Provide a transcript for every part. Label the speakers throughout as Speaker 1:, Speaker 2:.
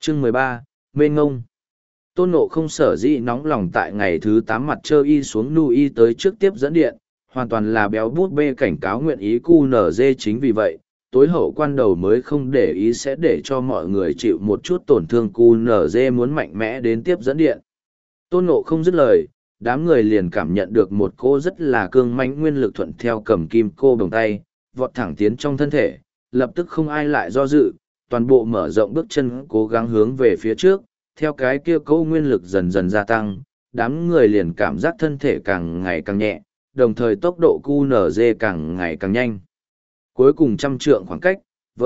Speaker 1: Chương 13, Mênh ngông. Tôn Ngộ Không sở dĩ nóng lòng tại ngày thứ 8 mặt trơ y xuống nu y tới trước tiếp dẫn điện, hoàn toàn là béo bút bê cảnh cáo nguyện ý QNZ. Chính vì vậy, tối hậu quan đầu mới không để ý sẽ để cho mọi người chịu một chút tổn thương. QNZ muốn mạnh mẽ đến tiếp dẫn điện. Tôn Ngộ Không dứt lời, đám người liền cảm nhận được một cô rất là cương mãnh nguyên lực thuận theo cầm kim cô đồng tay, vọt thẳng tiến trong thân thể, lập tức không ai lại do dự, toàn bộ mở rộng bước chân cố gắng hướng về phía trước, theo cái kia câu nguyên lực dần dần gia tăng, đám người liền cảm giác thân thể càng ngày càng nhẹ, đồng thời tốc độ QNZ càng ngày càng nhanh. Cuối cùng 100 trượng khoảng cách,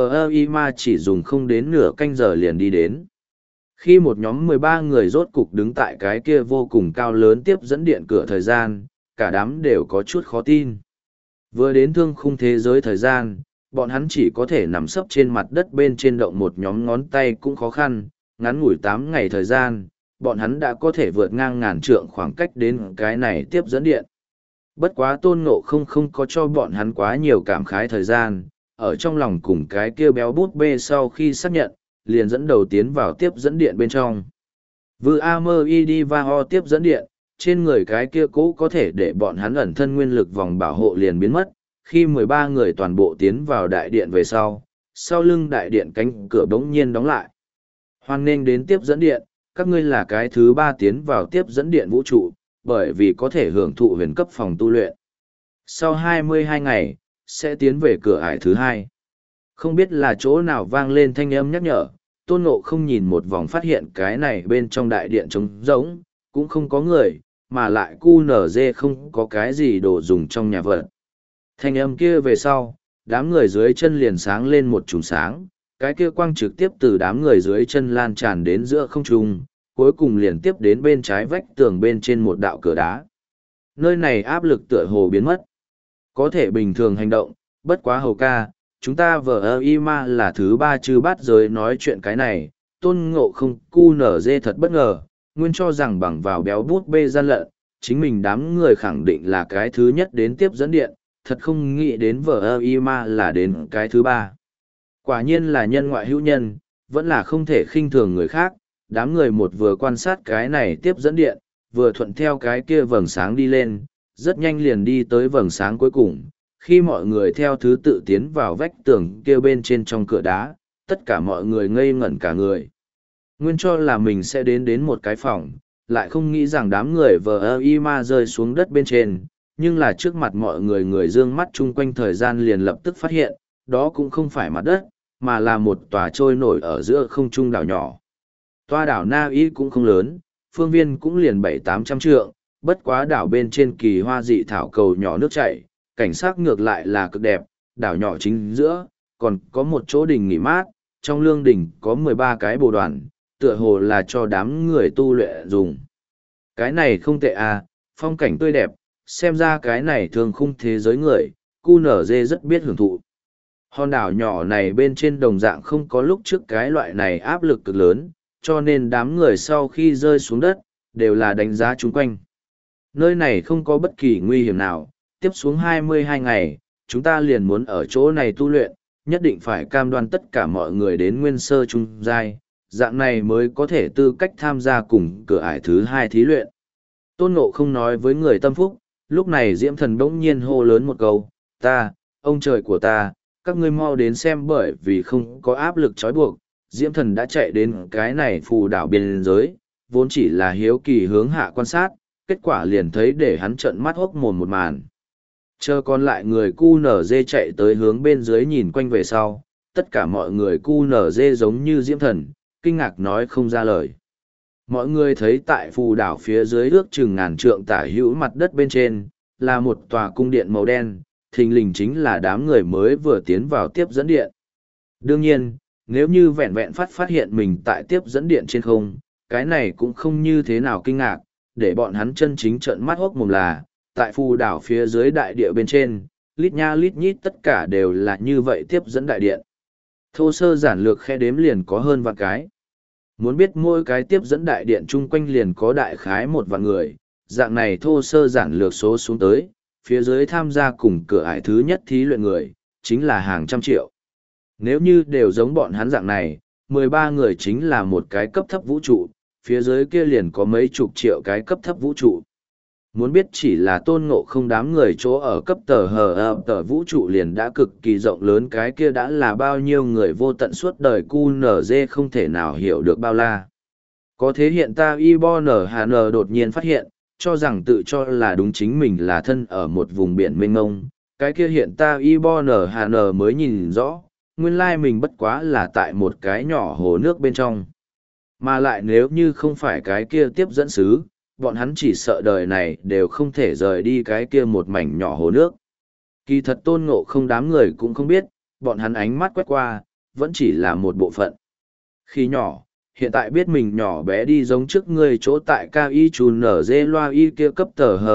Speaker 1: VIMA chỉ dùng không đến nửa canh giờ liền đi đến. Khi một nhóm 13 người rốt cục đứng tại cái kia vô cùng cao lớn tiếp dẫn điện cửa thời gian, cả đám đều có chút khó tin. Vừa đến thương khung thế giới thời gian, bọn hắn chỉ có thể nằm sấp trên mặt đất bên trên động một nhóm ngón tay cũng khó khăn, ngắn ngủi 8 ngày thời gian, bọn hắn đã có thể vượt ngang 1000 trượng khoảng cách đến cái này tiếp dẫn điện. Bất quá Tôn Ngộ Không không có cho bọn hắn quá nhiều cảm khái thời gian, ở trong lòng cùng cái kia béo bút bê sau khi xác nhận, liền dẫn đầu tiến vào tiếp dẫn điện bên trong. Vư A-mơ-y đi va ho tiếp dẫn điện, trên người cái kia cũ có thể để bọn hắn ẩn thân nguyên lực vòng bảo hộ liền biến mất, khi 13 người toàn bộ tiến vào đại điện về sau lưng đại điện cánh cửa bỗng nhiên đóng lại. Hoan nghênh đến tiếp dẫn điện, các ngươi là cái thứ 3 tiến vào tiếp dẫn điện vũ trụ, bởi vì có thể hưởng thụ huyền cấp phòng tu luyện. Sau 22 ngày, sẽ tiến về cửa ải thứ 2. Không biết là chỗ nào vang lên thanh âm nhắc nhở, Tôn Ngộ Không nhìn một vòng phát hiện cái này bên trong đại điện trống rỗng, cũng không có người, mà lại QNZ không có cái gì đồ dùng trong nhà vật. Thanh âm kia về sau, đám người dưới chân liền sáng lên một chùm sáng, cái kia quang trực tiếp từ đám người dưới chân lan tràn đến giữa không trung, cuối cùng liền tiếp đến bên trái vách tường bên trên một đạo cửa đá. Nơi này áp lực tựa hồ biến mất. Có thể bình thường hành động, bất quá hầu ca, chúng ta VIMA là thứ 3 chư bát giới nói chuyện cái này, Tôn Ngộ Không QNZ thật bất ngờ, nguyên cho rằng bằng vào béo bút bê gian lận, chính mình đám người khẳng định là cái thứ nhất đến tiếp dẫn điện, thật không nghĩ đến VIMA là đến cái thứ 3. Quả nhiên là nhân ngoại hữu nhân, vẫn là không thể khinh thường người khác, đám người một vừa quan sát cái này tiếp dẫn điện, vừa thuận theo cái kia vầng sáng đi lên, rất nhanh liền đi tới vầng sáng cuối cùng. Khi mọi người theo thứ tự tiến vào vách tường kia bên trên trong cửa đá, tất cả mọi người ngây ngẩn cả người. Nguyên cho là mình sẽ đến một cái phòng, lại không nghĩ rằng đám người VIMA rơi xuống đất bên trên, nhưng là trước mặt mọi người người dương mắt chung quanh thời gian liền lập tức phát hiện, đó cũng không phải mặt đất, mà là một tòa trôi nổi ở giữa không trung đảo nhỏ. Toa đảo Na Y cũng không lớn, phương viên cũng liền 700-800 trượng, bất quá đảo bên trên kỳ hoa dị thảo cầu nhỏ nước chảy, cảnh sắc ngược lại là cực đẹp, đảo nhỏ chính giữa, còn có một chỗ đình nghỉ mát, trong lương đình có 13 cái bồ đoàn, tựa hồ là cho đám người tu luyện dùng. Cái này không tệ à, phong cảnh tươi đẹp, xem ra cái này thường khung thế giới người, QNZ rất biết hưởng thụ. Hòn đảo nhỏ này bên trên đồng dạng không có lúc trước cái loại này áp lực cực lớn, cho nên đám người sau khi rơi xuống đất, đều là đánh giá chung quanh. Nơi này không có bất kỳ nguy hiểm nào, tiếp xuống 22 ngày, chúng ta liền muốn ở chỗ này tu luyện, nhất định phải cam đoan tất cả mọi người đến nguyên sơ trung giai, dạng này mới có thể tư cách tham gia cùng cửa ải thứ 2 thí luyện. Tôn Ngộ Không nói với người tâm phúc, lúc này Diễm Thần bỗng nhiên hô lớn một câu, ông trời của ta, các ngươi mau đến xem, bởi vì không có áp lực trói buộc, Diễm Thần đã chạy đến cái này phù đảo biên giới, vốn chỉ là hiếu kỳ hướng hạ quan sát, kết quả liền thấy để hắn trợn mắt hốc mồm một màn. Chờ còn lại người QNZ chạy tới hướng bên dưới nhìn quanh về sau, tất cả mọi người QNZ giống như Diễm Thần, kinh ngạc nói không ra lời. Mọi người thấy tại phù đảo phía dưới ước chừng 1000 trượng tả hữu mặt đất bên trên, là một tòa cung điện màu đen, thình lình chính là đám người mới vừa tiến vào tiếp dẫn điện. Đương nhiên, nếu như vẹn vẹn phát hiện mình tại tiếp dẫn điện trên không, cái này cũng không như thế nào kinh ngạc, để bọn hắn chân chính trợn mắt hốc mồm là, tại phù đảo phía dưới đại địa bên trên, lít nha lít nhít tất cả đều là như vậy tiếp dẫn đại điện. Thô sơ giản lược khe đếm liền có hơn vạn cái. Muốn biết mỗi cái tiếp dẫn đại điện chung quanh liền có đại khái 1 vạn người, dạng này thô sơ giản lược số xuống tới, phía dưới tham gia cùng cửa ải thứ nhất thí luyện người, chính là hàng trăm triệu. Nếu như đều giống bọn hắn dạng này, 13 người chính là một cái cấp thấp vũ trụ, phía dưới kia liền có mấy chục triệu cái cấp thấp vũ trụ. Muốn biết chỉ là tôn ngộ không đám người chỗ ở cấp tờ vũ trụ liền đã cực kỳ rộng lớn, cái kia đã là bao nhiêu người vô tận suốt đời QNZ không thể nào hiểu được bao la. Có thế hiện ta Ibon Hàn đột nhiên phát hiện, cho rằng tự cho là đúng chính mình là thân ở một vùng biển mênh mông, cái kia hiện ta Ibon Hàn mới nhìn rõ, nguyên lai mình bất quá là tại một cái nhỏ hồ nước bên trong. Mà lại nếu như không phải cái kia tiếp dẫn sứ, bọn hắn chỉ sợ đời này đều không thể rời đi cái kia một mảnh nhỏ hồ nước. Kỳ thật tôn ngộ không đám người cũng không biết, bọn hắn ánh mắt quét qua, vẫn chỉ là một bộ phận. Khi nhỏ, hiện tại biết mình nhỏ bé đi giống trước người chỗ tại KI chùn nở dê loa y kia cấp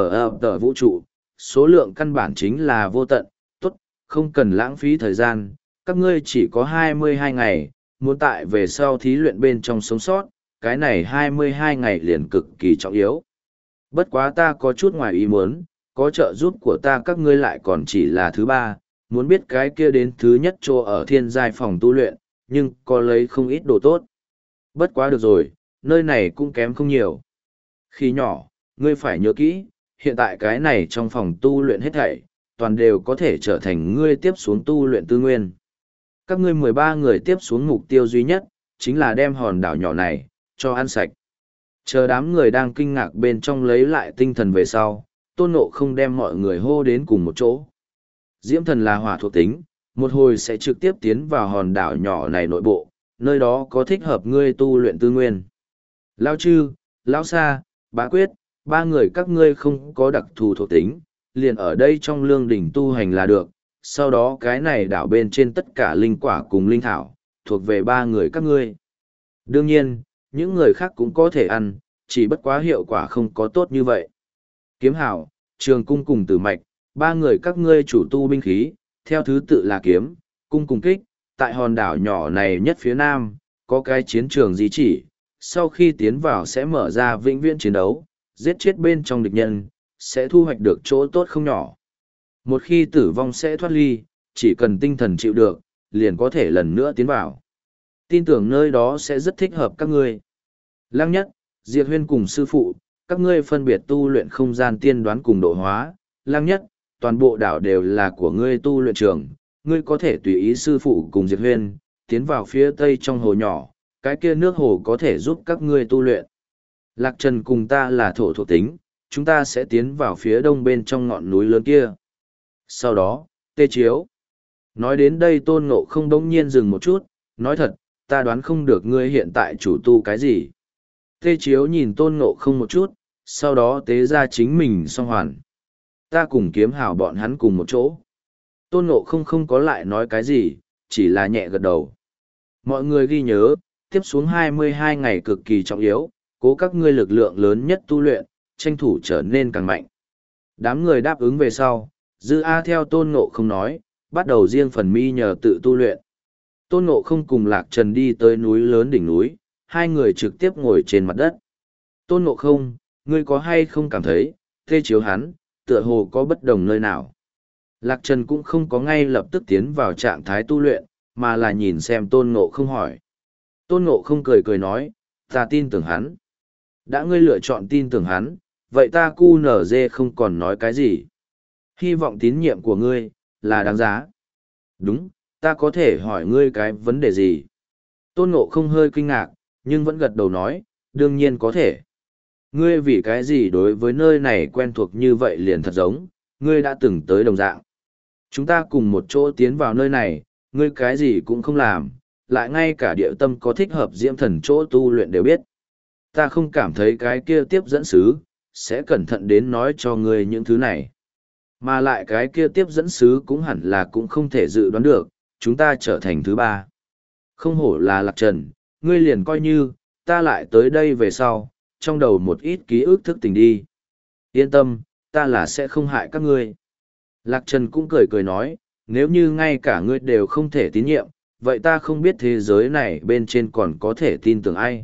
Speaker 1: tờ vũ trụ, số lượng căn bản chính là vô tận, tốt, không cần lãng phí thời gian, các ngươi chỉ có 22 ngày, muốn tại về sau thí luyện bên trong sống sót, cái này 22 ngày liền cực kỳ trọng yếu. Bất quá ta có chút ngoài ý muốn, có trợ giúp của ta các ngươi lại còn chỉ là thứ ba, muốn biết cái kia đến thứ nhất chỗ ở thiên giai phòng tu luyện, nhưng có lấy không ít đồ tốt. Bất quá được rồi, nơi này cũng kém không nhiều. Khi nhỏ, ngươi phải nhớ kỹ, hiện tại cái này trong phòng tu luyện hết thảy, toàn đều có thể trở thành ngươi tiếp xuống tu luyện tư nguyên. Các ngươi 13 người tiếp xuống mục tiêu duy nhất, chính là đem hòn đảo nhỏ này, cho ăn sạch. Chờ đám người đang kinh ngạc bên trong lấy lại tinh thần về sau, Tôn Ngộ không đem mọi người hô đến cùng một chỗ. Diễm thần là hỏa thuộc tính, một hồi sẽ trực tiếp tiến vào hòn đảo nhỏ này nội bộ, nơi đó có thích hợp ngươi tu luyện tư nguyên. Lao Chư, Lão Sa, Bá Quyết, ba người các ngươi không có đặc thù thuộc tính, liền ở đây trong lương đỉnh tu hành là được, sau đó cái này đảo bên trên tất cả linh quả cùng linh thảo, thuộc về ba người các ngươi. Đương nhiên, những người khác cũng có thể ăn, chỉ bất quá hiệu quả không có tốt như vậy. Kiếm Hảo, Trường Cung cùng Tử Mạch, ba người các ngươi chủ tu binh khí, theo thứ tự là kiếm, cung cùng kích, tại hòn đảo nhỏ này nhất phía nam, có cái chiến trường di chỉ, sau khi tiến vào sẽ mở ra vĩnh viễn chiến đấu, giết chết bên trong địch nhân, sẽ thu hoạch được chỗ tốt không nhỏ. Một khi tử vong sẽ thoát ly, chỉ cần tinh thần chịu được, liền có thể lần nữa tiến vào. Tin tưởng nơi đó sẽ rất thích hợp các ngươi. Lăng Nhất, Diệt Huyên cùng sư phụ, các ngươi phân biệt tu luyện không gian tiên đoán cùng độ hóa. Lăng Nhất, toàn bộ đảo đều là của ngươi tu luyện trường, ngươi có thể tùy ý sư phụ cùng Diệt Huyên, tiến vào phía tây trong hồ nhỏ, cái kia nước hồ có thể giúp các ngươi tu luyện. Lạc Trần cùng ta là thổ thuộc tính, chúng ta sẽ tiến vào phía đông bên trong ngọn núi lớn kia. Sau đó, Tê Chiếu. Nói đến đây Tôn Ngộ không bỗng nhiên dừng một chút, nói thật, ta đoán không được ngươi hiện tại chủ tu cái gì. Tê Chiếu nhìn Tôn Ngộ không một chút, sau đó tế ra chính mình song hoàn. Ta cùng Kiếm Hảo bọn hắn cùng một chỗ. Tôn Ngộ không không có lại nói cái gì, chỉ là nhẹ gật đầu. Mọi người ghi nhớ, tiếp xuống 22 ngày cực kỳ trọng yếu, cố các ngươi lực lượng lớn nhất tu luyện, tranh thủ trở nên càng mạnh. Đám người đáp ứng về sau, Dư A theo Tôn Ngộ không nói, bắt đầu riêng phần mi nhờ tự tu luyện. Tôn Ngộ không cùng Lạc Trần đi tới núi lớn đỉnh núi, hai người trực tiếp ngồi trên mặt đất. Tôn Ngộ không, ngươi có hay không cảm thấy, Tê Chiếu hắn, tựa hồ có bất đồng nơi nào? Lạc Trần cũng không có ngay lập tức tiến vào trạng thái tu luyện, mà là nhìn xem Tôn Ngộ không hỏi. Tôn Ngộ không cười cười nói, ta tin tưởng hắn. Đã ngươi lựa chọn tin tưởng hắn, vậy ta QNZ không còn nói cái gì. Hy vọng tín nhiệm của ngươi, là đáng giá. Đúng, ta có thể hỏi ngươi cái vấn đề gì? Tôn Ngộ không hơi kinh ngạc, nhưng vẫn gật đầu nói, đương nhiên có thể. Ngươi vì cái gì đối với nơi này quen thuộc như vậy liền thật giống, ngươi đã từng tới đồng dạng. Chúng ta cùng một chỗ tiến vào nơi này, ngươi cái gì cũng không làm, lại ngay cả địa tâm có thích hợp diễm thần chỗ tu luyện đều biết. Ta không cảm thấy cái kia tiếp dẫn sứ, sẽ cẩn thận đến nói cho ngươi những thứ này. Mà lại cái kia tiếp dẫn sứ cũng hẳn là cũng không thể dự đoán được, chúng ta trở thành thứ ba. Không hổ là Lạc Trần, ngươi liền coi như, ta lại tới đây về sau, trong đầu một ít ký ức thức tỉnh đi. Yên tâm, ta là sẽ không hại các ngươi. Lạc Trần cũng cười cười nói, nếu như ngay cả ngươi đều không thể tín nhiệm, vậy ta không biết thế giới này bên trên còn có thể tin tưởng ai.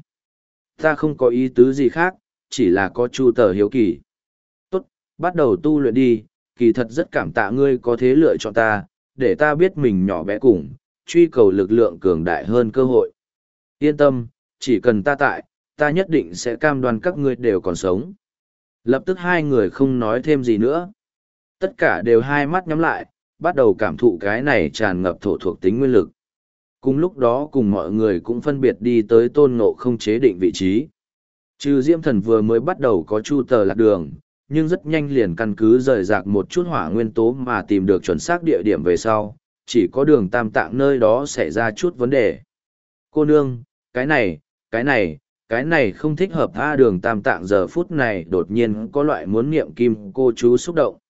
Speaker 1: Ta không có ý tứ gì khác, chỉ là có chu tờ hiếu kỳ. Tốt, bắt đầu tu luyện đi, kỳ thật rất cảm tạ ngươi có thế lựa chọn ta, để ta biết mình nhỏ bé cùng, truy cầu lực lượng cường đại hơn cơ hội. Yên tâm, chỉ cần ta tại, ta nhất định sẽ cam đoan các ngươi đều còn sống. Lập tức hai người không nói thêm gì nữa. Tất cả đều hai mắt nhắm lại, bắt đầu cảm thụ cái này tràn ngập thổ thuộc tính nguyên lực. Cùng lúc đó cùng mọi người cũng phân biệt đi tới tôn ngộ không chế định vị trí. Trừ Diễm Thần vừa mới bắt đầu có chu tờ lạc đường, nhưng rất nhanh liền căn cứ rời rạc một chút hỏa nguyên tố mà tìm được chuẩn xác địa điểm về sau, chỉ có đường tam tạng nơi đó xảy ra chút vấn đề. Cô nương, cái này không thích hợp. Đường tam tạng giờ phút này đột nhiên có loại muốn niệm kim cô chú xúc động.